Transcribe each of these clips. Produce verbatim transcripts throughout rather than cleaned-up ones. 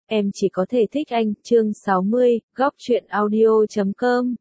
em chỉ có thể thích anh, chương sáu mươi, góc truyện audio chấm com.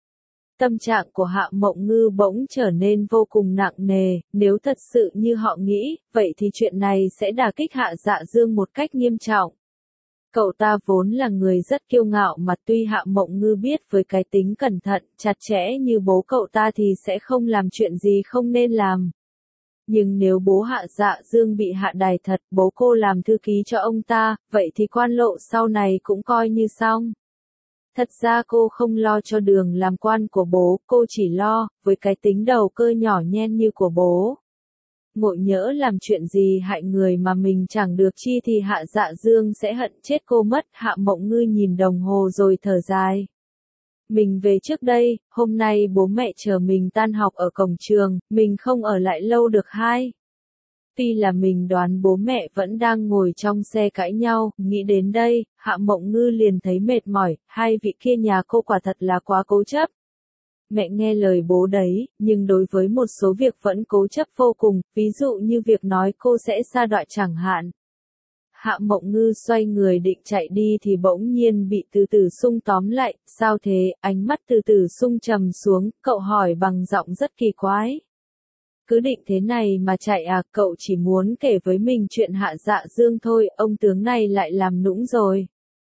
Tâm trạng của Hạ Mộng Ngư bỗng trở nên vô cùng nặng nề, nếu thật sự như họ nghĩ, vậy thì chuyện này sẽ đả kích Hạ Dạ Dương một cách nghiêm trọng. Cậu ta vốn là người rất kiêu ngạo mà tuy Hạ Mộng Ngư biết với cái tính cẩn thận, chặt chẽ như bố cậu ta thì sẽ không làm chuyện gì không nên làm. Nhưng nếu bố Hạ Dạ Dương bị hạ đày thật, bố cô làm thư ký cho ông ta, vậy thì quan lộ sau này cũng coi như xong. Thật ra cô không lo cho đường làm quan của bố, cô chỉ lo, với cái tính đầu cơ nhỏ nhen như của bố. Ngộ nhỡ làm chuyện gì hại người mà mình chẳng được chi thì Hạ Dạ Dương sẽ hận chết cô mất. Hạ Mộng Ngư nhìn đồng hồ rồi thở dài. Mình về trước đây, hôm nay bố mẹ chờ mình tan học ở cổng trường, mình không ở lại lâu được hai. Tuy là mình đoán bố mẹ vẫn đang ngồi trong xe cãi nhau, nghĩ đến đây, Hạ Mộng Ngư liền thấy mệt mỏi, hai vị kia nhà cô quả thật là quá cố chấp. Mẹ nghe lời bố đấy, nhưng đối với một số việc vẫn cố chấp vô cùng, ví dụ như việc nói cô sẽ sa đọa chẳng hạn. Hạ Mộng Ngư xoay người định chạy đi thì bỗng nhiên bị Từ Tử Sung tóm lại, sao thế, ánh mắt Từ Tử Sung trầm xuống, cậu hỏi bằng giọng rất kỳ quái. Cứ định thế này mà chạy à, cậu chỉ muốn kể với mình chuyện Hạ Dạ Dương thôi, ông tướng này lại làm nũng rồi.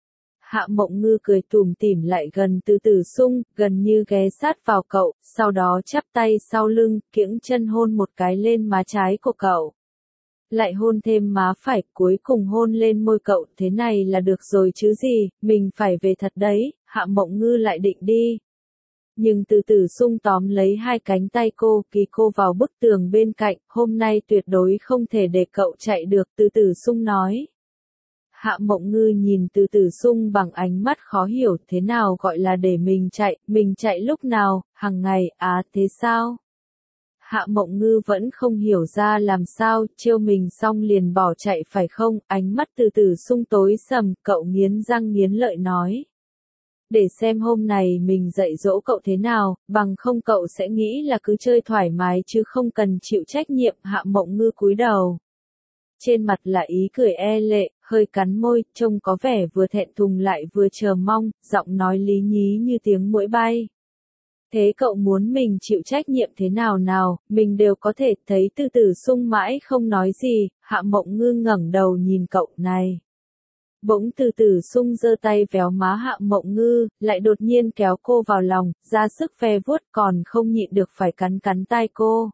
Hạ Mộng Ngư cười tủm tỉm lại gần Từ Tử Sung, gần như ghé sát vào cậu, sau đó chắp tay sau lưng, kiễng chân hôn một cái lên má trái của cậu. Lại hôn thêm má phải, cuối cùng hôn lên môi cậu, thế này là được rồi chứ gì, mình phải về thật đấy. Hạ Mộng Ngư lại định đi. Nhưng Từ Tử Sung tóm lấy hai cánh tay cô, ký cô vào bức tường bên cạnh, hôm nay tuyệt đối không thể để cậu chạy được, Từ Tử Sung nói. Hạ Mộng Ngư nhìn Từ Tử Sung bằng ánh mắt khó hiểu, thế nào gọi là để mình chạy, mình chạy lúc nào, hàng ngày, à thế sao? Hạ Mộng Ngư vẫn không hiểu ra làm sao, trêu mình xong liền bỏ chạy phải không, ánh mắt Từ Tử Sung tối sầm, cậu nghiến răng nghiến lợi nói. Để xem hôm này mình dạy dỗ cậu thế nào, bằng không cậu sẽ nghĩ là cứ chơi thoải mái chứ không cần chịu trách nhiệm. Hạ Mộng Ngư cúi đầu. Trên mặt là ý cười e lệ, hơi cắn môi, trông có vẻ vừa thẹn thùng lại vừa chờ mong, giọng nói lý nhí như tiếng muỗi bay. Thế cậu muốn mình chịu trách nhiệm thế nào nào, mình đều có thể. Thấy Từ Tử Sung mãi không nói gì, Hạ Mộng Ngư ngẩng đầu nhìn cậu này. Bỗng Từ Tử Sung giơ tay véo má Hạ Mộng Ngư, lại đột nhiên kéo cô vào lòng, ra sức ve vuốt còn không nhịn được phải cắn cắn tai cô.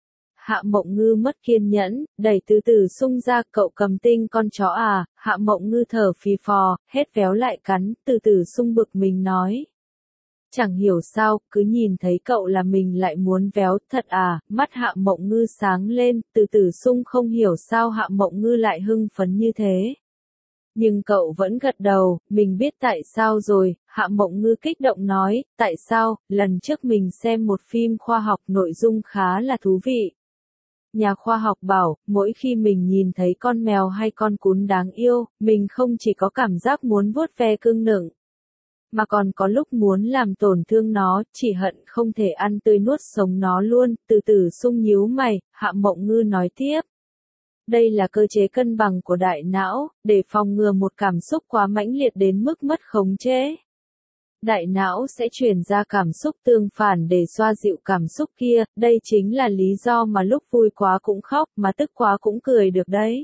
Hạ Mộng Ngư mất kiên nhẫn, đẩy Từ Tử Sung ra, cậu cầm tinh con chó à. Hạ Mộng Ngư thở phì phò, hết véo lại cắn. Từ Tử Sung bực mình nói. Chẳng hiểu sao, cứ nhìn thấy cậu là mình lại muốn véo, thật à. Mắt Hạ Mộng Ngư sáng lên, Từ Tử Sung không hiểu sao Hạ Mộng Ngư lại hưng phấn như thế. Nhưng cậu vẫn gật đầu, mình biết tại sao rồi. Hạ Mộng Ngư kích động nói, tại sao, lần trước mình xem một phim khoa học nội dung khá là thú vị. Nhà khoa học bảo, mỗi khi mình nhìn thấy con mèo hay con cún đáng yêu, mình không chỉ có cảm giác muốn vuốt ve cưng nựng, mà còn có lúc muốn làm tổn thương nó, chỉ hận không thể ăn tươi nuốt sống nó luôn. Từ Tử Sung nhíu mày, Hạ Mộng Ngư nói tiếp. Đây là cơ chế cân bằng của đại não, để phòng ngừa một cảm xúc quá mãnh liệt đến mức mất khống chế. Đại não sẽ truyền ra cảm xúc tương phản để xoa dịu cảm xúc kia, đây chính là lý do mà lúc vui quá cũng khóc, mà tức quá cũng cười được đấy.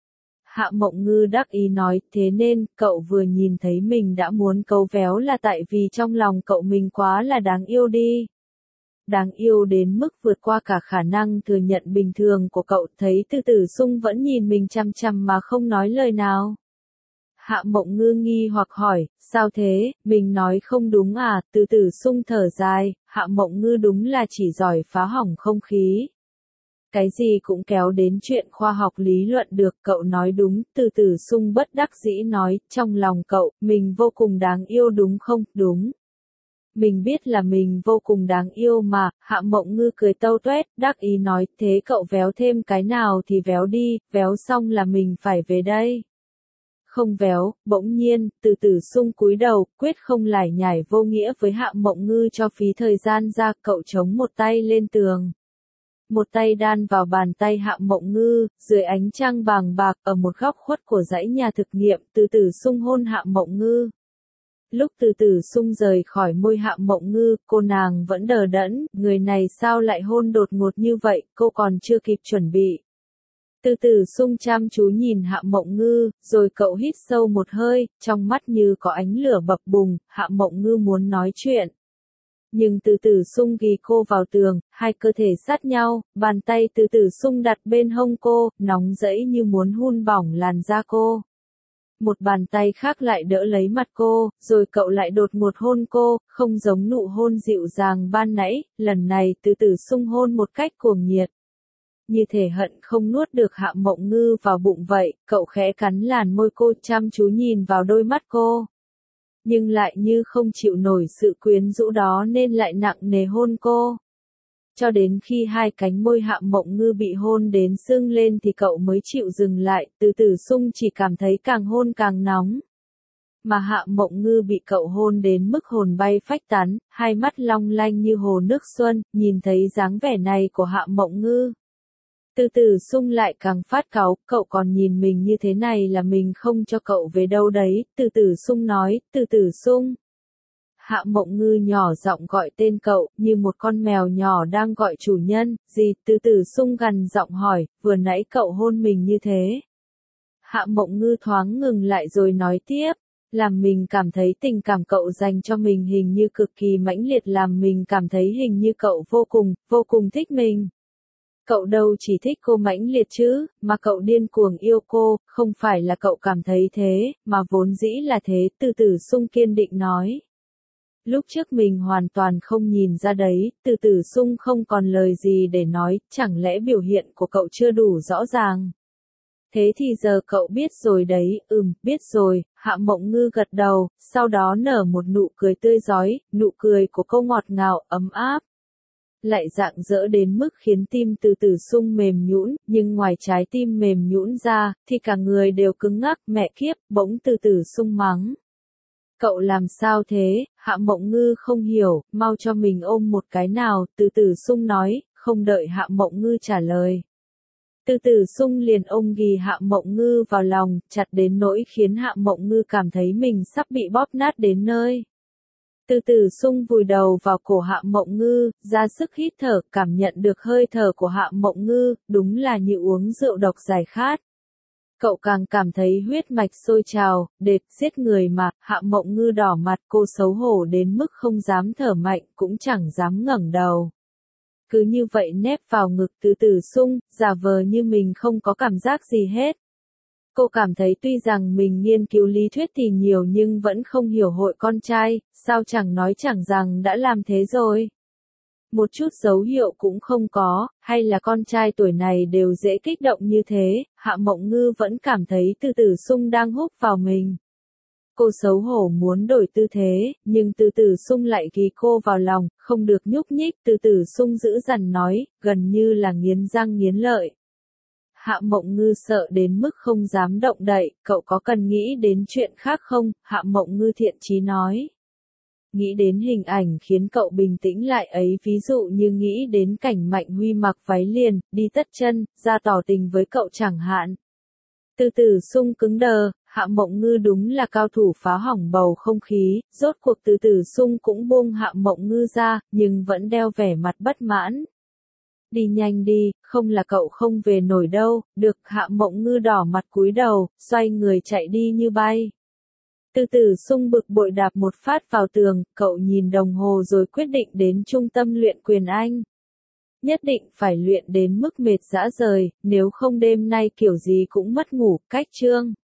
Hạ Mộng Ngư đắc ý nói, thế nên, cậu vừa nhìn thấy mình đã muốn câu véo là tại vì trong lòng cậu mình quá là đáng yêu đi. Đáng yêu đến mức vượt qua cả khả năng thừa nhận bình thường của cậu. Thấy Từ Tử Sung vẫn nhìn mình chằm chằm mà không nói lời nào. Hạ Mộng Ngư nghi hoặc hỏi, sao thế, mình nói không đúng à? Từ Tử Sung thở dài, Hạ Mộng Ngư đúng là chỉ giỏi phá hỏng không khí. Cái gì cũng kéo đến chuyện khoa học lý luận được, cậu nói đúng. Từ Tử Sung bất đắc dĩ nói, trong lòng cậu, mình vô cùng đáng yêu đúng không? Đúng. Mình biết là mình vô cùng đáng yêu mà. Hạ Mộng Ngư cười tâu tuét, đắc ý nói, thế cậu véo thêm cái nào thì véo đi, véo xong là mình phải về đây. Không véo. Bỗng nhiên, Từ Tử Sung cúi đầu, quyết không lải nhải vô nghĩa với Hạ Mộng Ngư cho phí thời gian ra, cậu chống một tay lên tường. Một tay đan vào bàn tay Hạ Mộng Ngư, dưới ánh trăng bàng bạc ở một góc khuất của dãy nhà thực nghiệm, từ từ sung hôn Hạ Mộng Ngư. Lúc từ từ sung rời khỏi môi Hạ Mộng Ngư, cô nàng vẫn đờ đẫn, người này sao lại hôn đột ngột như vậy, cô còn chưa kịp chuẩn bị. Từ từ sung chăm chú nhìn Hạ Mộng Ngư, rồi cậu hít sâu một hơi, trong mắt như có ánh lửa bập bùng, Hạ Mộng Ngư muốn nói chuyện. Nhưng từ từ sung ghi cô vào tường, hai cơ thể sát nhau, bàn tay từ từ sung đặt bên hông cô, nóng rẫy như muốn hun bỏng làn da cô. Một bàn tay khác lại đỡ lấy mặt cô, rồi cậu lại đột ngột hôn cô, không giống nụ hôn dịu dàng ban nãy, lần này từ từ sung hôn một cách cuồng nhiệt. Như thể hận không nuốt được Hạ Mộng Ngư vào bụng vậy, cậu khẽ cắn làn môi cô, chăm chú nhìn vào đôi mắt cô. Nhưng lại như không chịu nổi sự quyến rũ đó nên lại nặng nề hôn cô. Cho đến khi hai cánh môi Hạ Mộng Ngư bị hôn đến sưng lên thì cậu mới chịu dừng lại, từ từ sung chỉ cảm thấy càng hôn càng nóng. Mà Hạ Mộng Ngư bị cậu hôn đến mức hồn bay phách tán, hai mắt long lanh như hồ nước xuân, nhìn thấy dáng vẻ này của Hạ Mộng Ngư. Từ từ sung lại càng phát cáu, cậu còn nhìn mình như thế này là mình không cho cậu về đâu đấy, từ từ sung nói, từ từ sung. Hạ Mộng Ngư nhỏ giọng gọi tên cậu, như một con mèo nhỏ đang gọi chủ nhân, gì, từ từ sung gằn giọng hỏi, vừa nãy cậu hôn mình như thế. Hạ Mộng Ngư thoáng ngừng lại rồi nói tiếp, làm mình cảm thấy tình cảm cậu dành cho mình hình như cực kỳ mãnh liệt, làm mình cảm thấy hình như cậu vô cùng, vô cùng thích mình. Cậu đâu chỉ thích cô mãnh liệt chứ, mà cậu điên cuồng yêu cô, không phải là cậu cảm thấy thế, mà vốn dĩ là thế, từ từ sung kiên định nói. Lúc trước mình hoàn toàn không nhìn ra đấy, từ từ sung không còn lời gì để nói, chẳng lẽ biểu hiện của cậu chưa đủ rõ ràng. Thế thì giờ cậu biết rồi đấy, ừm, biết rồi, Hạ Mộng Ngư gật đầu, sau đó nở một nụ cười tươi rói, nụ cười của cô ngọt ngào, ấm áp. Lại rạng rỡ đến mức khiến tim từ từ sung mềm nhũn, nhưng ngoài trái tim mềm nhũn ra, thì cả người đều cứng ngắc, mẹ kiếp, bỗng từ từ sung mắng. Cậu làm sao thế, Hạ Mộng Ngư không hiểu, mau cho mình ôm một cái nào, từ từ sung nói, không đợi Hạ Mộng Ngư trả lời. Từ từ sung liền ôm ghì Hạ Mộng Ngư vào lòng, chặt đến nỗi khiến Hạ Mộng Ngư cảm thấy mình sắp bị bóp nát đến nơi. Từ từ sung vùi đầu vào cổ Hạ Mộng Ngư, ra sức hít thở, cảm nhận được hơi thở của Hạ Mộng Ngư, đúng là như uống rượu độc giải khát. Cậu càng cảm thấy huyết mạch sôi trào, đệt, giết người mà, Hạ Mộng Ngư đỏ mặt, cô xấu hổ đến mức không dám thở mạnh, cũng chẳng dám ngẩng đầu. Cứ như vậy nép vào ngực từ từ sung, giả vờ như mình không có cảm giác gì hết. Cô cảm thấy tuy rằng mình nghiên cứu lý thuyết thì nhiều nhưng vẫn không hiểu hội con trai, sao chẳng nói chẳng rằng đã làm thế rồi. Một chút dấu hiệu cũng không có, hay là con trai tuổi này đều dễ kích động như thế, Hạ Mộng Ngư vẫn cảm thấy từ từ sung đang húc vào mình. Cô xấu hổ muốn đổi tư thế, nhưng từ từ sung lại ghi cô vào lòng, không được nhúc nhích, từ từ sung giữ dằn nói, gần như là nghiến răng nghiến lợi. Hạ Mộng Ngư sợ đến mức không dám động đậy, cậu có cần nghĩ đến chuyện khác không? Hạ Mộng Ngư thiện chí nói. Nghĩ đến hình ảnh khiến cậu bình tĩnh lại ấy, ví dụ như nghĩ đến cảnh Mạnh Huy mặc váy liền, đi tất chân, ra tỏ tình với cậu chẳng hạn. Từ từ sung cứng đờ, Hạ Mộng Ngư đúng là cao thủ phá hỏng bầu không khí, rốt cuộc từ từ sung cũng buông Hạ Mộng Ngư ra, nhưng vẫn đeo vẻ mặt bất mãn. Đi nhanh đi, không là cậu không về nổi đâu, được. Hạ Mộng Ngư đỏ mặt cúi đầu, xoay người chạy đi như bay. Từ từ sung bực bội đạp một phát vào tường, cậu nhìn đồng hồ rồi quyết định đến trung tâm luyện quyền Anh. Nhất định phải luyện đến mức mệt rã rời, nếu không đêm nay kiểu gì cũng mất ngủ. Cách chương